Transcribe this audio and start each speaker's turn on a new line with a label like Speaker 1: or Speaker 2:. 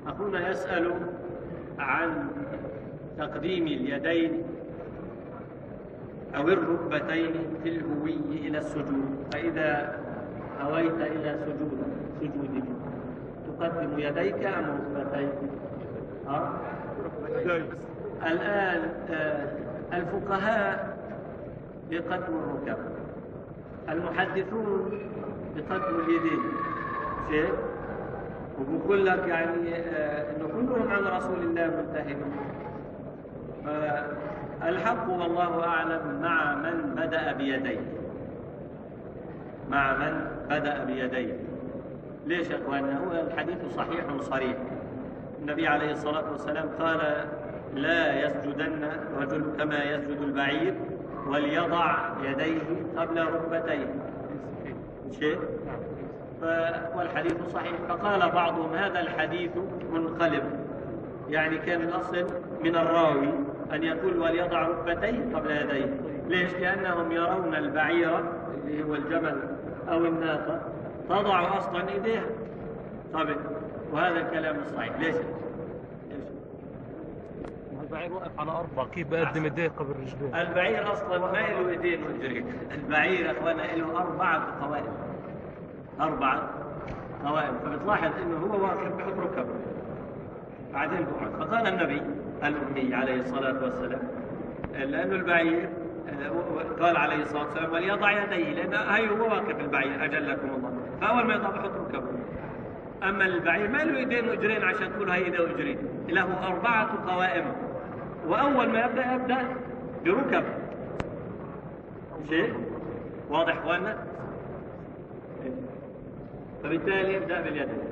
Speaker 1: أخونا يسأل عن تقديم اليدين أو الركبتين في الهوي إلى السجود، فإذا هويت إلى سجودك تقدم يديك أم ركبتيك؟ الآن الفقهاء يقدموا الركب، المحدثون يقدموا اليدين. شيء وبقول لك يعني انه كلهم عن رسول الله منتهون. الحق والله اعلم مع من بدأ بيديه، مع من بدأ بيديه. ليش يا اخواننا؟ هو الحديث صحيح صريح. النبي عليه الصلاة والسلام قال: لا يسجدن رجل كما يسجد البعير وليضع يديه قبل ركبتيه. شيء والحديث صحيح. فقال بعضهم: هذا الحديث منقلب، يعني كان الأصل من الراوي أن يقول وليضع ركبتيه قبل يديه. ليش؟ لأنهم يرون البعير اللي هو الجمل أو الناقة تضع أصلا إيديها قبل، وهذا الكلام الصحيح. ليش؟
Speaker 2: البعير واقف على 4، كيف بقدم يديه قبل رجليه؟
Speaker 1: البعير أصلا ما له إيدين ورجلين، البعير أخوانا له 4 قوائم، 4 قوائم. فبتلاحظ إنه هو واقف بحط ركبه بعدين بقعد. فقال النبي الأمي عليه الصلاة والسلام، لأنه البعير قال عليه الصلاة والسلام وليضع يديه، لأن هاي هو واقف البعير أجلكم الله، فأول ما يضع بحط ركبه. أما البعير ما له إيدين وإجرين عشان تقول هاي إيدين وإجرين، له 4 قوائم، وأول ما يبدأ بركب. شيء واضح اخواننا؟ فبالتالي ابدأ باليد.